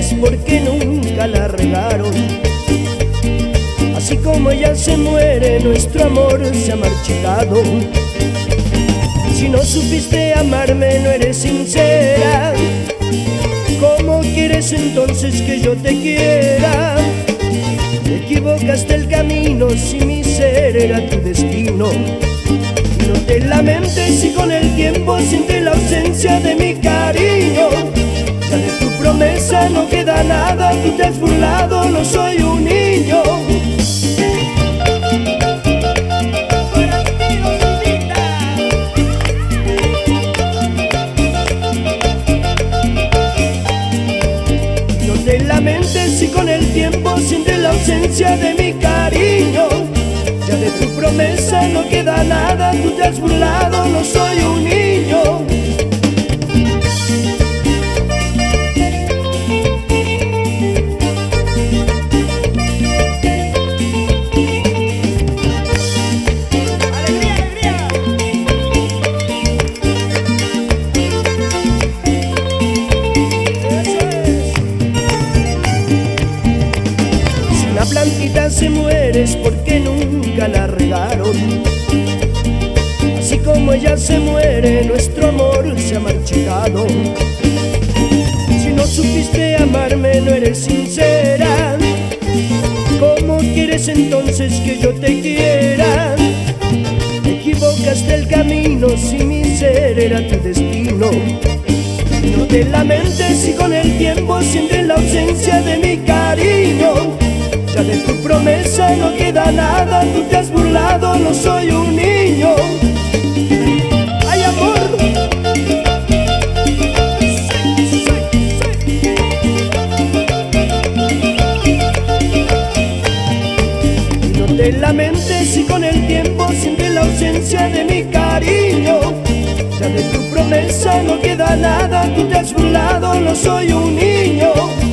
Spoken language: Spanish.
mueres porque nunca la regaron. Así como ella se muere, nuestro amor se ha marchitado. Si no supiste amarme, no eres sincera. ¿Cómo quieres entonces que yo te quiera? Te equivocaste el camino, si mi ser era tu destino. No te lamentes si con el tiempo sientes la ausencia de mi cariño. Ya de tu promesa no queda nada, tú te has burlado, no soy un niño. No te lamentes si con el tiempo sientes la ausencia de mi cariño. Ya de tu promesa no queda nada, tú te has burlado, no soy un niño. La plantita se muere es porque nunca la regaron. Así como ella se muere, nuestro amor se ha marchitado. Si no supiste amarme, no eres sincera. ¿Cómo quieres entonces que yo te quiera? Te equivocaste el camino, si mi ser era tu destino. No te lamentes si con el tiempo sientes la ausencia de mi cariño. Ya de tu promesa no queda nada, tú te has burlado, no soy un niño. ¡Ay, amor! No te lamentes si con el tiempo sientes la ausencia de mi cariño. Ya de tu promesa no queda nada, tú te has burlado, no soy un niño.